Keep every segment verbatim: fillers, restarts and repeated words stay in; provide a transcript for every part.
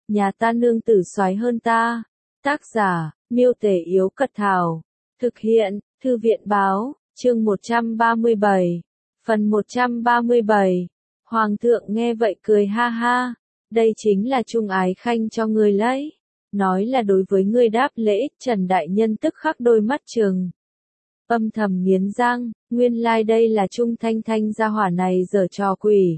nhà ta nương tử soái hơn ta. Tác giả, Miêu Tể Yếu Cật Thảo. Thực hiện, Thư viện Báo, chương một trăm ba mươi bảy. Phần một trăm ba mươi bảy. Hoàng thượng nghe vậy cười ha ha. Đây chính là trung ái khanh cho ngươi lấy. Nói là đối với ngươi đáp lễ, Trần Đại Nhân tức khắc đôi mắt trừng. Âm thầm nghiến răng, nguyên lai like đây là Trung Thanh Thanh gia hỏa này giở trò quỷ.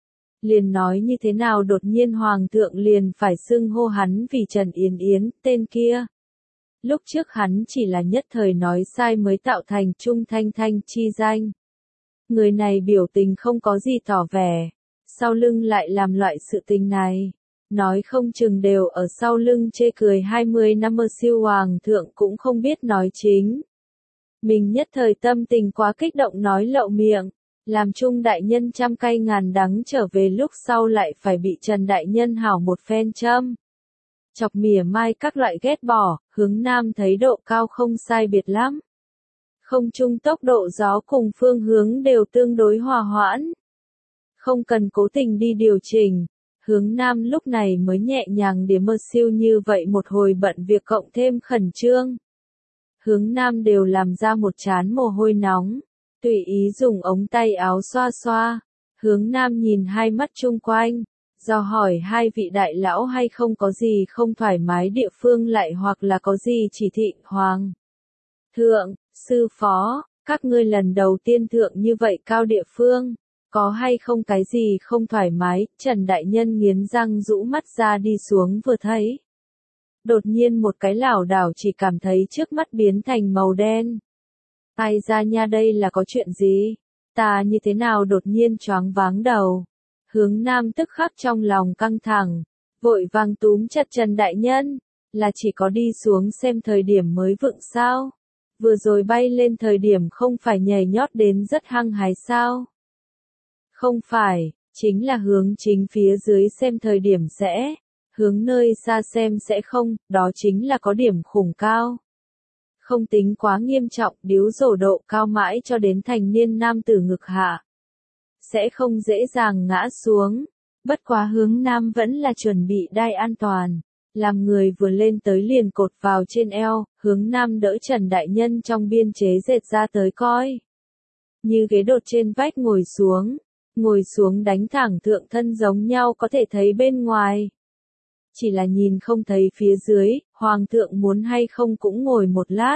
Liền nói như thế nào đột nhiên Hoàng thượng liền phải xưng hô hắn vì Trần Yến Yến, tên kia. Lúc trước hắn chỉ là nhất thời nói sai mới tạo thành Trung Thanh Thanh chi danh. Người này biểu tình không có gì tỏ vẻ, sau lưng lại làm loại sự tình này. Nói không chừng đều ở sau lưng chê cười hai mươi năm mơ siêu Hoàng thượng cũng không biết nói chính. Mình nhất thời tâm tình quá kích động nói lậu miệng, làm Trung Đại Nhân trăm cay ngàn đắng trở về lúc sau lại phải bị Trần Đại Nhân hảo một phen châm. Chọc mỉa mai các loại ghét bỏ, hướng nam thấy độ cao không sai biệt lắm. Không trung tốc độ gió cùng phương hướng đều tương đối hòa hoãn. Không cần cố tình đi điều chỉnh, hướng nam lúc này mới nhẹ nhàng để mơ siêu như vậy một hồi bận việc cộng thêm khẩn trương. Hướng nam đều làm ra một trán mồ hôi nóng, tùy ý dùng ống tay áo xoa xoa. Hướng nam nhìn hai mắt chung quanh, do hỏi hai vị đại lão hay không có gì không thoải mái địa phương lại hoặc là có gì chỉ thị. Hoàng thượng, sư phó, các ngươi lần đầu tiên thượng như vậy cao địa phương, có hay không cái gì không thoải mái. Trần Đại Nhân nghiến răng rũ mắt ra đi xuống vừa thấy. Đột nhiên một cái lảo đảo chỉ cảm thấy trước mắt biến thành màu đen. Ai ra nha, đây là có chuyện gì? Ta như thế nào đột nhiên choáng váng đầu? Hướng nam tức khắc trong lòng căng thẳng, vội vàng túm chặt Trần Đại Nhân, là chỉ có đi xuống xem thời điểm mới vựng sao? Vừa rồi bay lên thời điểm không phải nhảy nhót đến rất hăng hái sao? Không phải, chính là hướng chính phía dưới xem thời điểm sẽ, hướng nơi xa xem sẽ không, đó chính là có điểm khủng cao. Không tính quá nghiêm trọng, điếu rổ độ cao mãi cho đến thành niên nam tử ngực hạ. Sẽ không dễ dàng ngã xuống, bất quá hướng nam vẫn là chuẩn bị đai an toàn. Làm người vừa lên tới liền cột vào trên eo, hướng nam đỡ Trần Đại Nhân trong biên chế dệt ra tới coi. Như ghế đột trên vách ngồi xuống, ngồi xuống đánh thẳng thượng thân giống nhau có thể thấy bên ngoài. Chỉ là nhìn không thấy phía dưới, Hoàng thượng muốn hay không cũng ngồi một lát.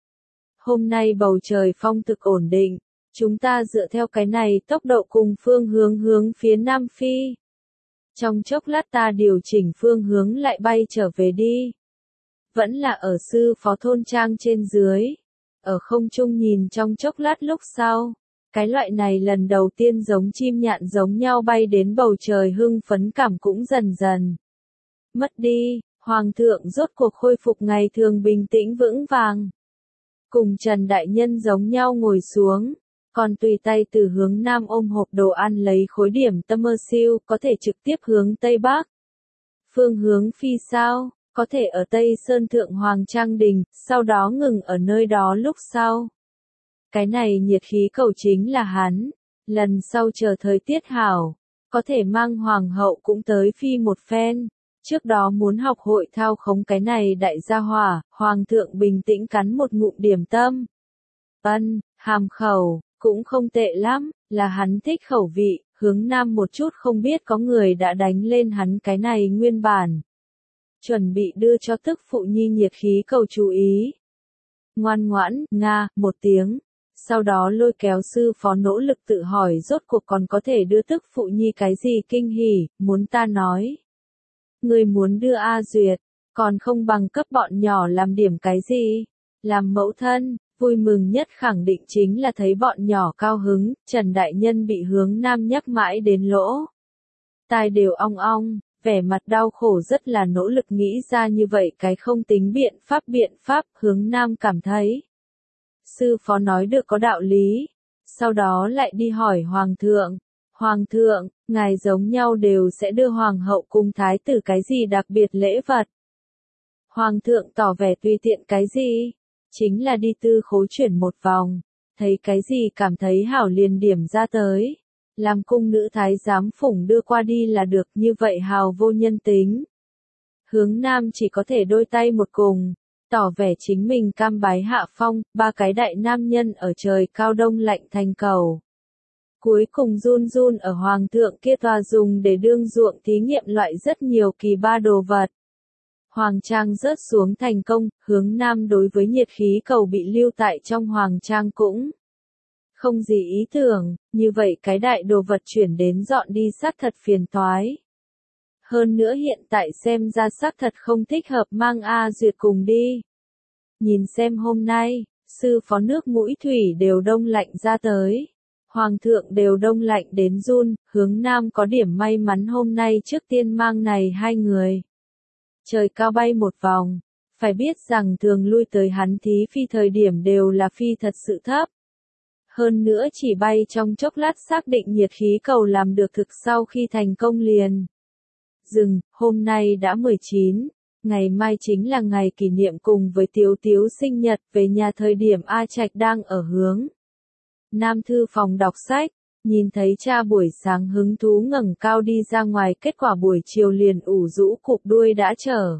Hôm nay bầu trời phong thực ổn định, chúng ta dựa theo cái này tốc độ cùng phương hướng hướng phía Nam Phi. Trong chốc lát ta điều chỉnh phương hướng lại bay trở về đi. Vẫn là ở sư phó thôn trang trên dưới. Ở không trung nhìn trong chốc lát lúc sau. Cái loại này lần đầu tiên giống chim nhạn giống nhau bay đến bầu trời hưng phấn cảm cũng dần dần mất đi. Hoàng thượng rốt cuộc khôi phục ngày thường bình tĩnh vững vàng. Cùng Trần Đại Nhân giống nhau ngồi xuống. Còn tùy tay từ hướng nam ôm hộp đồ ăn lấy khối điểm tâm mơ siêu, có thể trực tiếp hướng Tây Bắc. Phương hướng phi sao, có thể ở Tây Sơn Thượng Hoàng Trang Đình, sau đó ngừng ở nơi đó lúc sau. Cái này nhiệt khí cầu chính là hắn, lần sau chờ thời tiết hảo, có thể mang Hoàng hậu cũng tới phi một phen. Trước đó muốn học hội thao khống cái này đại gia hỏa, Hoàng thượng bình tĩnh cắn một ngụm điểm tâm. Ân, hàm khẩu. Cũng không tệ lắm, là hắn thích khẩu vị, hướng nam một chút không biết có người đã đánh lên hắn cái này nguyên bản. Chuẩn bị đưa cho tức phụ nhi nhiệt khí cầu chú ý. Ngoan ngoãn, nga, một tiếng. Sau đó lôi kéo sư phó nỗ lực tự hỏi rốt cuộc còn có thể đưa tức phụ nhi cái gì kinh hỉ, muốn ta nói. Người muốn đưa A Duyệt, còn không bằng cấp bọn nhỏ làm điểm cái gì, làm mẫu thân. Vui mừng nhất khẳng định chính là thấy bọn nhỏ cao hứng, Trần Đại Nhân bị hướng nam nhắc mãi đến lỗ. Tai đều ong ong, vẻ mặt đau khổ rất là nỗ lực nghĩ ra như vậy cái không tính biện pháp biện pháp, hướng nam cảm thấy. Sư phó nói được có đạo lý, sau đó lại đi hỏi Hoàng thượng. Hoàng thượng, ngài giống nhau đều sẽ đưa Hoàng hậu cùng thái tử cái gì đặc biệt lễ vật. Hoàng thượng tỏ vẻ tùy tiện cái gì? Chính là đi tư khối chuyển một vòng, thấy cái gì cảm thấy hảo liền điểm ra tới. Làm cung nữ thái giám phủng đưa qua đi là được, như vậy hào vô nhân tính. Hướng Nam chỉ có thể đôi tay một cùng, tỏ vẻ chính mình cam bái hạ phong, ba cái đại nam nhân ở trời cao đông lạnh thành cầu. Cuối cùng run run ở hoàng thượng kia tòa dùng để đương ruộng thí nghiệm loại rất nhiều kỳ ba đồ vật. Hoàng trang rớt xuống thành công, Hướng Nam đối với nhiệt khí cầu bị lưu tại trong hoàng trang cũng không gì ý tưởng, như vậy cái đại đồ vật chuyển đến dọn đi xác thật phiền toái. Hơn nữa hiện tại xem ra xác thật không thích hợp mang A Duyệt cùng đi. Nhìn xem hôm nay, sư phó nước mũi thủy đều đông lạnh ra tới. Hoàng thượng đều đông lạnh đến run, Hướng Nam có điểm may mắn hôm nay trước tiên mang này hai người. Trời cao bay một vòng, phải biết rằng thường lui tới hắn thí phi thời điểm đều là phi thật sự thấp. Hơn nữa chỉ bay trong chốc lát xác định nhiệt khí cầu làm được thực sau khi thành công liền. Dừng, hôm nay đã mười chín, ngày mai chính là ngày kỷ niệm cùng với Tiếu Tiếu sinh nhật, về nhà thời điểm A Trạch đang ở hướng Nam thư phòng đọc sách, nhìn thấy cha buổi sáng hứng thú ngẩng cao đi ra ngoài, kết quả buổi chiều liền ủ rũ cụp đuôi đã trở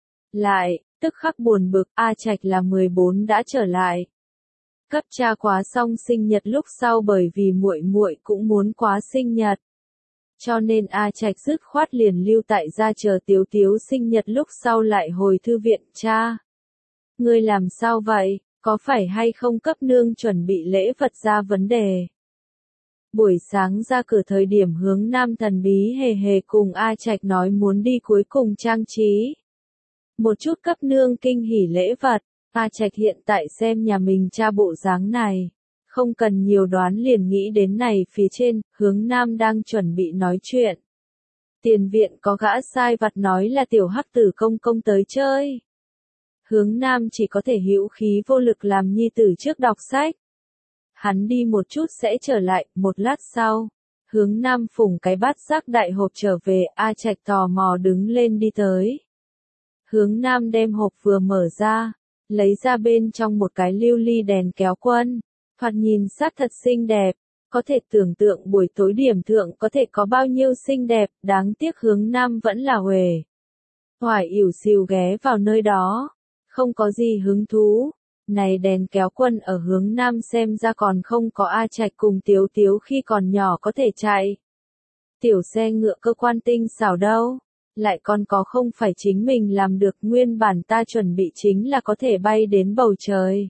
lại, tức khắc buồn bực, A Trạch là mười bốn đã trở lại. Cấp cha quá xong sinh nhật lúc sau bởi vì muội muội cũng muốn quá sinh nhật. Cho nên A Trạch dứt khoát liền lưu tại gia chờ Tiếu Tiếu sinh nhật lúc sau lại hồi thư viện, cha. Ngươi làm sao vậy, có phải hay không cấp nương chuẩn bị lễ vật ra vấn đề? Buổi sáng ra cửa thời điểm Hướng Nam thần bí hề hề cùng A Trạch nói muốn đi cuối cùng trang trí. Một chút cấp nương kinh hỉ lễ vật, A Trạch hiện tại xem nhà mình cha bộ dáng này. Không cần nhiều đoán liền nghĩ đến này phía trên, Hướng Nam đang chuẩn bị nói chuyện. Tiền viện có gã sai vặt nói là tiểu hắc tử công công tới chơi. Hướng Nam chỉ có thể hữu khí vô lực làm nhi tử trước đọc sách. Hắn đi một chút sẽ trở lại, một lát sau. Hướng Nam phủng cái bát giác đại hộp trở về, A Trạch tò mò đứng lên đi tới. Hướng Nam đem hộp vừa mở ra, lấy ra bên trong một cái lưu ly đèn kéo quân. Thoạt nhìn sát thật xinh đẹp, có thể tưởng tượng buổi tối điểm thượng có thể có bao nhiêu xinh đẹp, đáng tiếc Hướng Nam vẫn là huề. Hoài ỉu xìu ghé vào nơi đó, không có gì hứng thú. Này đèn kéo quân ở Hướng Nam xem ra còn không có A Trạch cùng Tiếu Tiếu khi còn nhỏ có thể chạy. Tiểu xe ngựa cơ quan tinh xảo đâu, lại còn có không phải chính mình làm được, nguyên bản ta chuẩn bị chính là có thể bay đến bầu trời.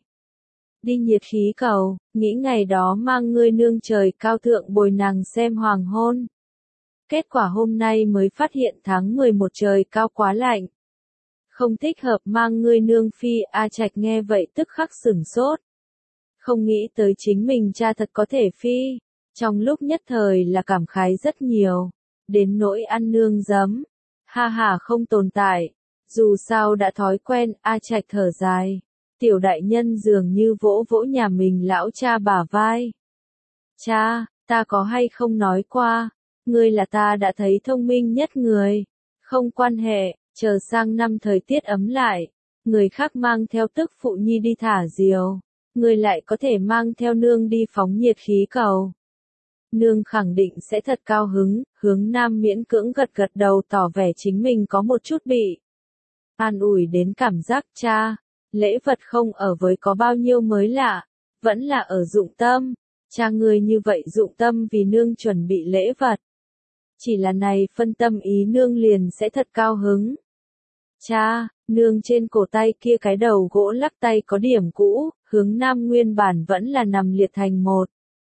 Đi nhiệt khí cầu, nghĩ ngày đó mang ngươi nương trời cao thượng bồi nàng xem hoàng hôn. Kết quả hôm nay mới phát hiện tháng mười một trời cao quá lạnh. Không thích hợp mang ngươi nương phi, A Trạch nghe vậy tức khắc sửng sốt. Không nghĩ tới chính mình cha thật có thể phi. Trong lúc nhất thời là cảm khái rất nhiều. Đến nỗi ăn nương giấm. Ha ha không tồn tại. Dù sao đã thói quen, A Trạch thở dài. Tiểu đại nhân dường như vỗ vỗ nhà mình lão cha bả vai. Cha, ta có hay không nói qua, ngươi là ta đã thấy thông minh nhất người. Không quan hệ, chờ sang năm thời tiết ấm lại, người khác mang theo tức phụ nhi đi thả diều, ngươi lại có thể mang theo nương đi phóng nhiệt khí cầu. Nương khẳng định sẽ thật cao hứng, Hướng Nam miễn cưỡng gật gật đầu tỏ vẻ chính mình có một chút bị an ủi đến cảm giác cha. Lễ vật không ở với có bao nhiêu mới lạ, vẫn là ở dụng tâm. Cha ngươi như vậy dụng tâm vì nương chuẩn bị lễ vật. Chỉ là này phân tâm ý nương liền sẽ thật cao hứng. Cha, nương trên cổ tay kia cái đầu gỗ lắc tay có điểm cũ, Hướng Nam nguyên bản vẫn là nằm liệt thành một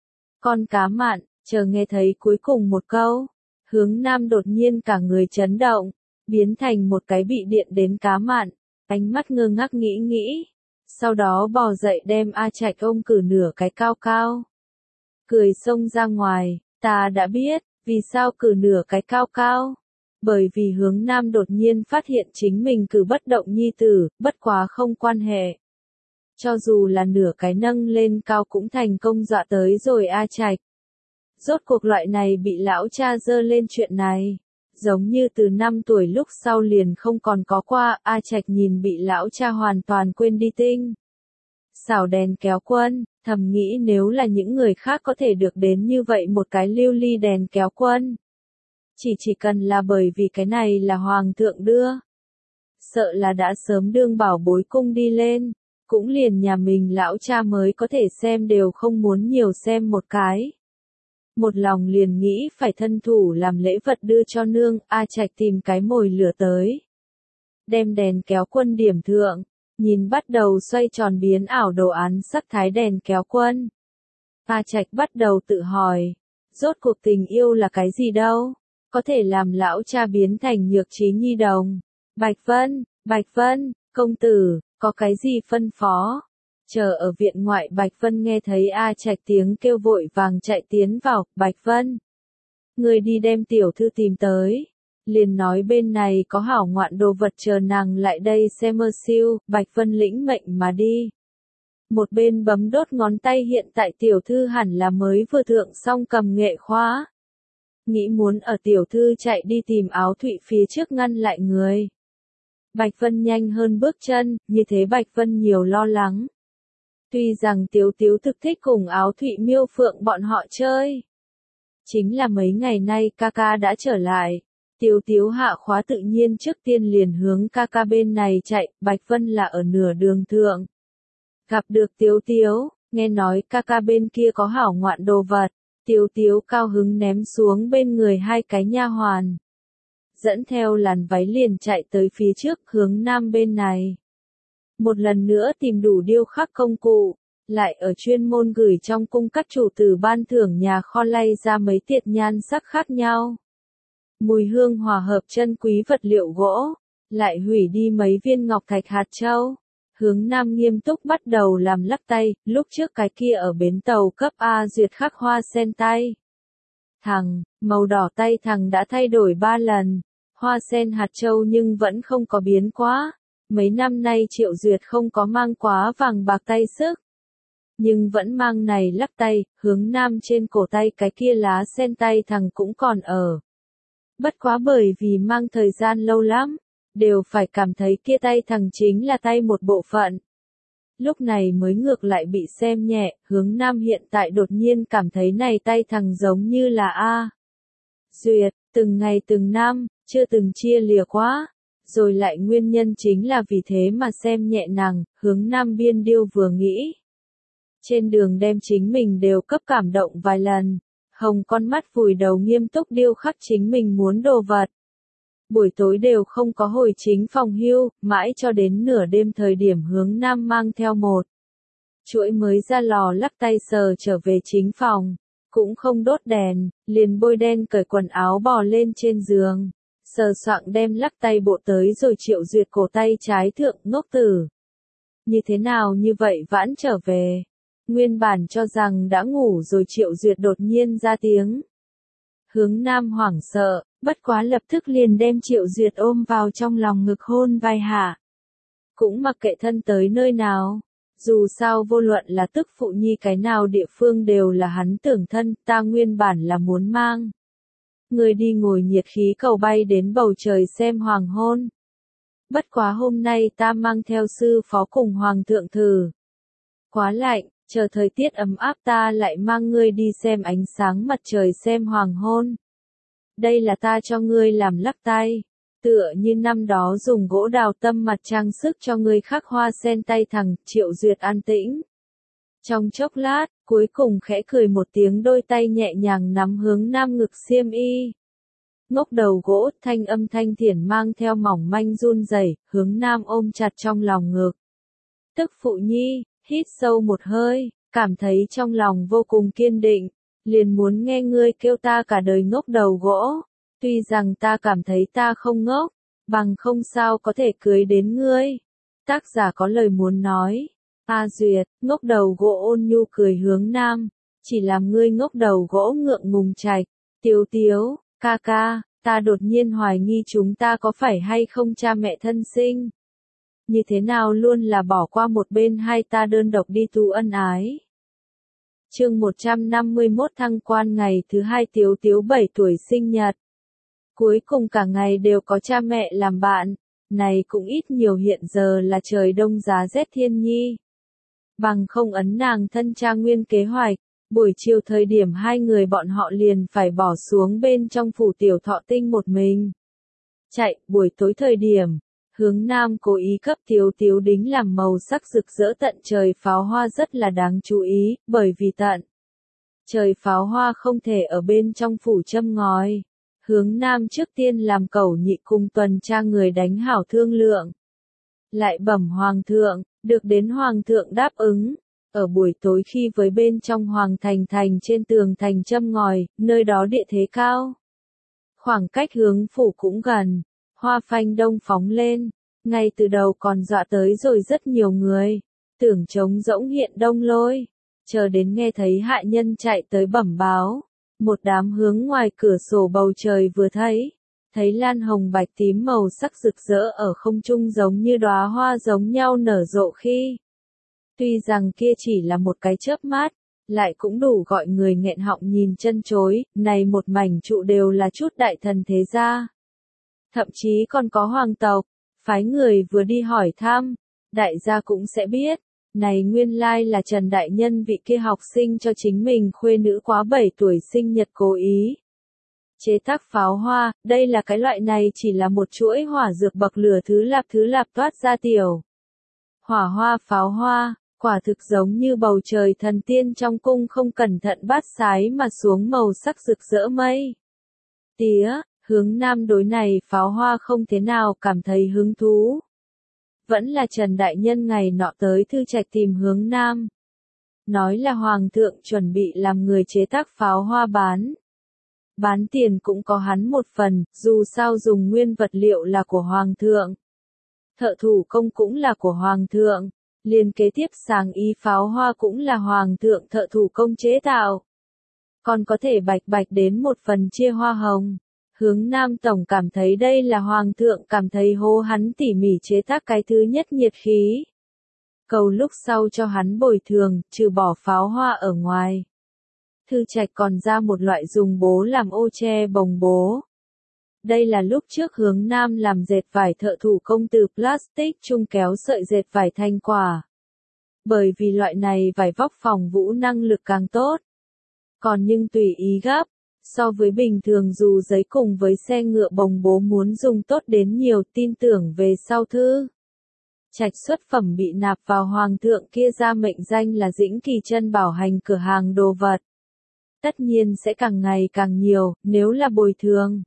con cá mặn, chờ nghe thấy cuối cùng một câu. Hướng Nam đột nhiên cả người chấn động, biến thành một cái bị điện đến cá mặn. Ánh mắt ngơ ngác nghĩ nghĩ, sau đó bò dậy đem A Trạch ôm cử nửa cái cao cao. Cười xông ra ngoài, ta đã biết, vì sao cử nửa cái cao cao. Bởi vì Hướng Nam đột nhiên phát hiện chính mình cử bất động nhi tử, bất quá không quan hệ. Cho dù là nửa cái nâng lên cao cũng thành công dọa tới rồi A Trạch. Rốt cuộc loại này bị lão cha dơ lên chuyện này. Giống như từ năm tuổi lúc sau liền không còn có qua, A Trạch nhìn bị lão cha hoàn toàn quên đi tinh. Xảo đèn kéo quân, thầm nghĩ nếu là những người khác có thể được đến như vậy một cái lưu ly đèn kéo quân. Chỉ chỉ cần là bởi vì cái này là hoàng thượng đưa. sợ là đã sớm đương bảo bối cung đi lên, cũng liền nhà mình lão cha mới có thể xem đều không muốn nhiều xem một cái. Một lòng liền nghĩ phải thân thủ làm lễ vật đưa cho nương, A Trạch tìm cái mồi lửa tới. Đem đèn kéo quân điểm thượng, nhìn bắt đầu xoay tròn biến ảo đồ án sắc thái đèn kéo quân. A Trạch bắt đầu tự hỏi, rốt cuộc tình yêu là cái gì đâu, có thể làm lão cha biến thành nhược trí nhi đồng. Bạch Vân, Bạch Vân, công tử, có cái gì phân phó? Chờ ở viện ngoại Bạch Vân nghe thấy A Trạch tiếng kêu vội vàng chạy tiến vào, Bạch Vân. Người đi đem tiểu thư tìm tới. Liền nói bên này có hảo ngoạn đồ vật chờ nàng lại đây xem mơ siêu, Bạch Vân lĩnh mệnh mà đi. Một bên bấm đốt ngón tay hiện tại tiểu thư hẳn là mới vừa thượng xong cầm nghệ khóa. Nghĩ muốn ở tiểu thư chạy đi tìm áo thụy phía trước ngăn lại người. Bạch Vân nhanh hơn bước chân, như thế Bạch Vân nhiều lo lắng. Tuy rằng Tiếu Tiếu thực thích cùng áo thụy miêu phượng bọn họ chơi. Chính là mấy ngày nay ca ca đã trở lại. Tiếu Tiếu hạ khóa tự nhiên trước tiên liền hướng ca ca bên này chạy, Bạch Vân là ở nửa đường thượng. Gặp được Tiếu Tiếu, nghe nói ca ca bên kia có hảo ngoạn đồ vật, Tiếu Tiếu cao hứng ném xuống bên người hai cái nha hoàn. Dẫn theo làn váy liền chạy tới phía trước hướng nam bên này. Một lần nữa tìm đủ điêu khắc công cụ, lại ở chuyên môn gửi trong cung các chủ tử ban thưởng nhà kho lay ra mấy tiệt nhan sắc khác nhau. Mùi hương hòa hợp chân quý vật liệu gỗ, lại hủy đi mấy viên ngọc thạch hạt châu. Hướng nam nghiêm túc bắt đầu làm lắc tay, lúc trước cái kia ở bến tàu cấp A duyệt khắc hoa sen tay. Thằng, màu đỏ tay thằng đã thay đổi ba lần, hoa sen hạt châu nhưng vẫn không có biến quá. Mấy năm nay Triệu Duyệt không có mang quá vàng bạc tay sức. Nhưng vẫn mang này lắc tay, hướng nam trên cổ tay cái kia lá sen tay thằng cũng còn ở. Bất quá bởi vì mang thời gian lâu lắm, đều phải cảm thấy kia tay thằng chính là tay một bộ phận. Lúc này mới ngược lại bị xem nhẹ, hướng nam hiện tại đột nhiên cảm thấy này tay thằng giống như là A. Duyệt, từng ngày từng năm, chưa từng chia lìa quá. Rồi lại nguyên nhân chính là vì thế mà xem nhẹ nàng, hướng nam biên điêu vừa nghĩ. Trên đường đem chính mình đều cấp cảm động vài lần, hồng con mắt vùi đầu nghiêm túc điêu khắc chính mình muốn đồ vật. Buổi tối đều không có hồi chính phòng hưu, mãi cho đến nửa đêm thời điểm hướng nam mang theo một chuỗi mới ra lò lắc tay sờ trở về chính phòng, cũng không đốt đèn, liền bôi đen cởi quần áo bò lên trên giường. Sờ soạng đem lắc tay bộ tới rồi Triệu Duyệt cổ tay trái thượng ngốc tử. Như thế nào như vậy vãn trở về. Nguyên bản cho rằng đã ngủ rồi Triệu Duyệt đột nhiên ra tiếng. Hướng nam hoảng sợ, bất quá lập tức liền đem Triệu Duyệt ôm vào trong lòng ngực hôn vai hạ. Cũng mặc kệ thân tới nơi nào. Dù sao vô luận là tức phụ nhi cái nào địa phương đều là hắn tưởng thân, ta nguyên bản là muốn mang. Người đi ngồi nhiệt khí cầu bay đến bầu trời xem hoàng hôn. Bất quá hôm nay ta mang theo sư phó cùng hoàng thượng thử. Quá lạnh, chờ thời tiết ấm áp ta lại mang ngươi đi xem ánh sáng mặt trời xem hoàng hôn. Đây là ta cho ngươi làm lắc tay. Tựa như năm đó dùng gỗ đào tâm mặt trang sức cho ngươi khắc hoa sen tay thằng Triệu Duyệt an tĩnh. Trong chốc lát, cuối cùng khẽ cười một tiếng đôi tay nhẹ nhàng nắm hướng nam ngực xiêm y. Ngốc đầu gỗ, thanh âm thanh thiển mang theo mỏng manh run rẩy, hướng nam ôm chặt trong lòng ngực. Tức phụ nhi, hít sâu một hơi, cảm thấy trong lòng vô cùng kiên định, liền muốn nghe ngươi kêu ta cả đời ngốc đầu gỗ. Tuy rằng ta cảm thấy ta không ngốc, bằng không sao có thể cưới đến ngươi. Tác giả có lời muốn nói. A Duyệt, ngốc đầu gỗ ôn nhu cười hướng nam, chỉ làm ngươi ngốc đầu gỗ ngượng ngùng chạch. Tiếu Tiếu, ca ca, ta đột nhiên hoài nghi chúng ta có phải hay không cha mẹ thân sinh. Như thế nào luôn là bỏ qua một bên hai ta đơn độc đi tu ân ái. Chương một trăm năm mươi mốt thăng quan ngày thứ hai Tiếu Tiếu bảy tuổi sinh nhật. Cuối cùng cả ngày đều có cha mẹ làm bạn, này cũng ít nhiều hiện giờ là trời đông giá rét thiên nhi. Bằng không ấn nàng thân cha nguyên kế hoạch, buổi chiều thời điểm hai người bọn họ liền phải bỏ xuống bên trong phủ tiểu thọ tinh một mình. Chạy, buổi tối thời điểm, Hướng Nam cố ý cấp Tiếu Tiếu đính làm màu sắc rực rỡ tận trời pháo hoa rất là đáng chú ý, bởi vì tận trời pháo hoa không thể ở bên trong phủ châm ngòi. Hướng Nam trước tiên làm cẩu nhị cùng tuần tra người đánh hảo thương lượng. Lại bẩm Hoàng thượng, được đến Hoàng thượng đáp ứng. Ở buổi tối khi với bên trong Hoàng thành thành trên tường thành châm ngòi, nơi đó địa thế cao. Khoảng cách hướng phủ cũng gần, hoa phanh đông phóng lên, ngay từ đầu còn dọa tới rồi rất nhiều người, tưởng trống rỗng hiện đông lôi, chờ đến nghe thấy hạ nhân chạy tới bẩm báo, một đám hướng ngoài cửa sổ bầu trời vừa thấy, thấy lan hồng bạch tím màu sắc rực rỡ ở không trung giống như đóa hoa giống nhau nở rộ khi. Tuy rằng kia chỉ là một cái chớp mắt, lại cũng đủ gọi người nghẹn họng nhìn chân chối, này một mảnh trụ đều là chút đại thần thế gia. Thậm chí còn có hoàng tộc, phái người vừa đi hỏi thăm, đại gia cũng sẽ biết, này nguyên lai là Trần Đại Nhân vị kia học sinh cho chính mình khuê nữ quá bảy tuổi sinh nhật cố ý. Chế tác pháo hoa, đây là cái loại này chỉ là một chuỗi hỏa dược bậc lửa thứ lạp thứ lạp toát ra tiểu. Hỏa hoa pháo hoa, quả thực giống như bầu trời thần tiên trong cung không cẩn thận bát sái mà xuống màu sắc rực rỡ mây. Tía, Hướng Nam đối này pháo hoa không thế nào cảm thấy hứng thú. Vẫn là Trần Đại Nhân ngày nọ tới thư trạch tìm Hướng Nam. Nói là Hoàng thượng chuẩn bị làm người chế tác pháo hoa bán. Bán tiền cũng có hắn một phần, dù sao dùng nguyên vật liệu là của Hoàng thượng. Thợ thủ công cũng là của Hoàng thượng. Liền kế tiếp sáng ý pháo hoa cũng là Hoàng thượng thợ thủ công chế tạo. Còn có thể bạch bạch đến một phần chia hoa hồng. Hướng Nam Tổng cảm thấy đây là Hoàng thượng cảm thấy hô hắn tỉ mỉ chế tác cái thứ nhất nhiệt khí. Cầu lúc sau cho hắn bồi thường, trừ bỏ pháo hoa ở ngoài. Thư trạch còn ra một loại dùng bố làm ô che bồng bố. Đây là lúc trước Hướng Nam làm dệt vải thợ thủ công từ plastic chung kéo sợi dệt vải thành quả. Bởi vì loại này vải vóc phòng vũ năng lực càng tốt. Còn nhưng tùy ý gấp, so với bình thường dù giấy cùng với xe ngựa bồng bố muốn dùng tốt đến nhiều tin tưởng về sau thư. Trạch xuất phẩm bị nạp vào Hoàng thượng kia ra mệnh danh là Dĩnh Kỳ Chân bảo hành cửa hàng đồ vật. Tất nhiên sẽ càng ngày càng nhiều, nếu là bồi thường.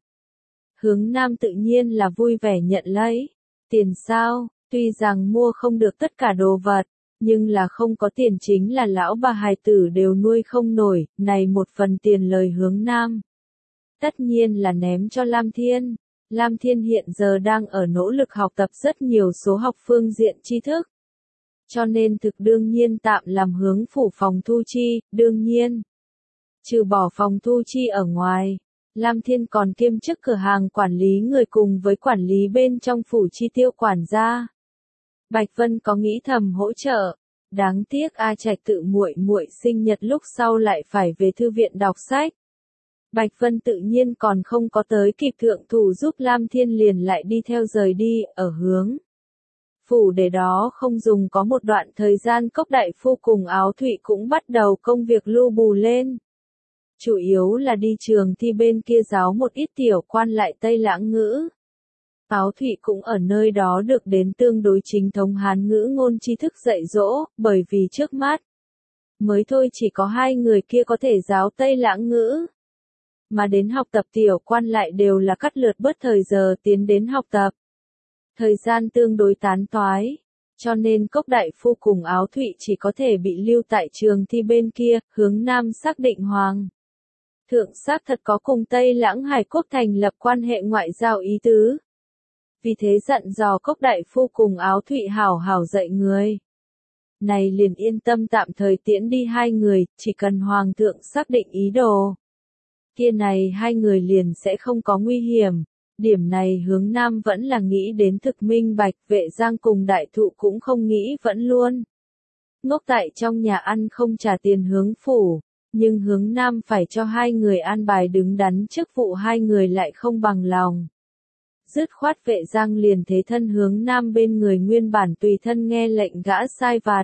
Hướng Nam tự nhiên là vui vẻ nhận lấy. Tiền sao, tuy rằng mua không được tất cả đồ vật, nhưng là không có tiền chính là lão bà hài tử đều nuôi không nổi, này một phần tiền lời Hướng Nam. Tất nhiên là ném cho Lam Thiên. Lam Thiên hiện giờ đang ở nỗ lực học tập rất nhiều số học phương diện tri thức. Cho nên thực đương nhiên tạm làm hướng phủ phòng thu chi, đương nhiên. Trừ bỏ phòng thu chi ở ngoài. Lam Thiên còn kiêm chức cửa hàng quản lý người cùng với quản lý bên trong phủ chi tiêu quản gia. Bạch Vân có nghĩ thầm hỗ trợ, đáng tiếc A Trạch tự muội muội sinh nhật lúc sau lại phải về thư viện đọc sách. Bạch Vân tự nhiên còn không có tới kịp thượng thủ giúp Lam Thiên liền lại đi theo rời đi, ở hướng phủ để đó không dùng có một đoạn thời gian Cốc đại phu cùng Áo Thụy cũng bắt đầu công việc lưu bù lên. Chủ yếu là đi trường thi bên kia giáo một ít tiểu quan lại Tây Lãng ngữ. Áo Thụy cũng ở nơi đó được đến tương đối chính thống Hán ngữ ngôn tri thức dạy dỗ, bởi vì trước mắt mới thôi chỉ có hai người kia có thể giáo Tây Lãng ngữ. Mà đến học tập tiểu quan lại đều là cắt lượt bớt thời giờ tiến đến học tập. Thời gian tương đối tán toái, cho nên Cốc đại phu cùng Áo Thụy chỉ có thể bị lưu tại trường thi bên kia, Hướng Nam xác định Hoàng thượng xác thật có cùng Tây Lãng Hải quốc thành lập quan hệ ngoại giao ý tứ. Vì thế dặn dò Cốc đại phu cùng Áo Thụy hảo hảo dạy người. Này liền yên tâm tạm thời tiễn đi hai người, chỉ cần Hoàng thượng xác định ý đồ. Kia này hai người liền sẽ không có nguy hiểm. Điểm này Hướng Nam vẫn là nghĩ đến thực minh bạch, Vệ Giang cùng đại thụ cũng không nghĩ vẫn luôn. Ngốc tại trong nhà ăn không trả tiền hướng phủ, nhưng Hướng Nam phải cho hai người an bài đứng đắn chức vụ hai người lại không bằng lòng. Dứt khoát Vệ Giang liền thế thân Hướng Nam bên người nguyên bản tùy thân nghe lệnh gã sai vặt.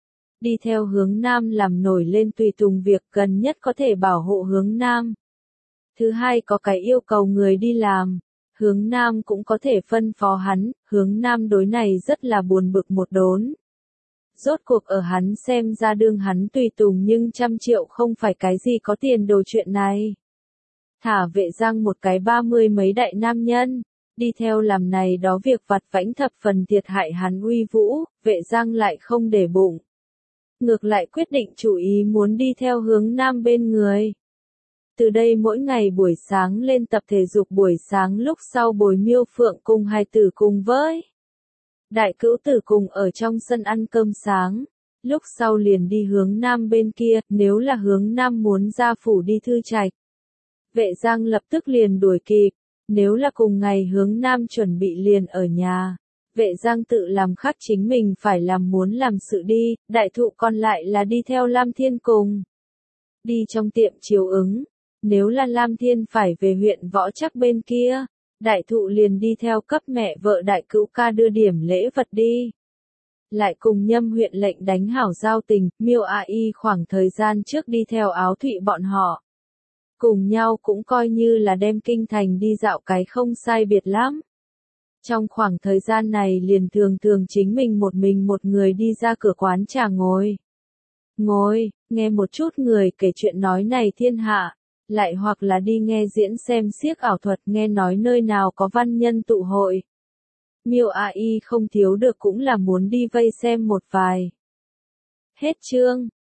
Đi theo Hướng Nam làm nổi lên tùy tùng việc gần nhất có thể bảo hộ Hướng Nam. Thứ hai có cái yêu cầu người đi làm, Hướng Nam cũng có thể phân phó hắn, Hướng Nam đối này rất là buồn bực một đốn. Rốt cuộc ở hắn xem ra đương hắn tùy tùng nhưng trăm triệu không phải cái gì có tiền đồ chuyện này. Thả Vệ Giang một cái ba mươi mấy đại nam nhân, đi theo làm này đó việc vặt vãnh thập phần thiệt hại hắn uy vũ, Vệ Giang lại không để bụng. Ngược lại quyết định chủ ý muốn đi theo Hướng Nam bên người. Từ đây mỗi ngày buổi sáng lên tập thể dục, buổi sáng lúc sau bồi Miêu Phượng cùng hài tử cùng với đại cữu tử cùng ở trong sân ăn cơm sáng. Lúc sau liền đi Hướng Nam bên kia, nếu là Hướng Nam muốn ra phủ đi thư trạch. Vệ Giang lập tức liền đuổi kịp, nếu là cùng ngày Hướng Nam chuẩn bị liền ở nhà. Vệ Giang tự làm khắc chính mình phải làm muốn làm sự đi, đại thụ còn lại là đi theo Lam Thiên cùng. Đi trong tiệm chiếu ứng, nếu là Lam Thiên phải về huyện Võ Trắc bên kia, đại thụ liền đi theo cấp mẹ vợ đại cữu ca đưa điểm lễ vật đi. Lại cùng Nhâm huyện lệnh đánh hảo giao tình, Miêu A Y khoảng thời gian trước đi theo Áo Thụy bọn họ. Cùng nhau cũng coi như là đem kinh thành đi dạo cái không sai biệt lắm. Trong khoảng thời gian này liền thường thường chính mình một mình một người đi ra cửa quán trà ngồi. Ngồi, nghe một chút người kể chuyện nói này thiên hạ, lại hoặc là đi nghe diễn xem xiếc ảo thuật, nghe nói nơi nào có văn nhân tụ hội. Miêu A Y không thiếu được cũng là muốn đi vây xem một vài. Hết chương.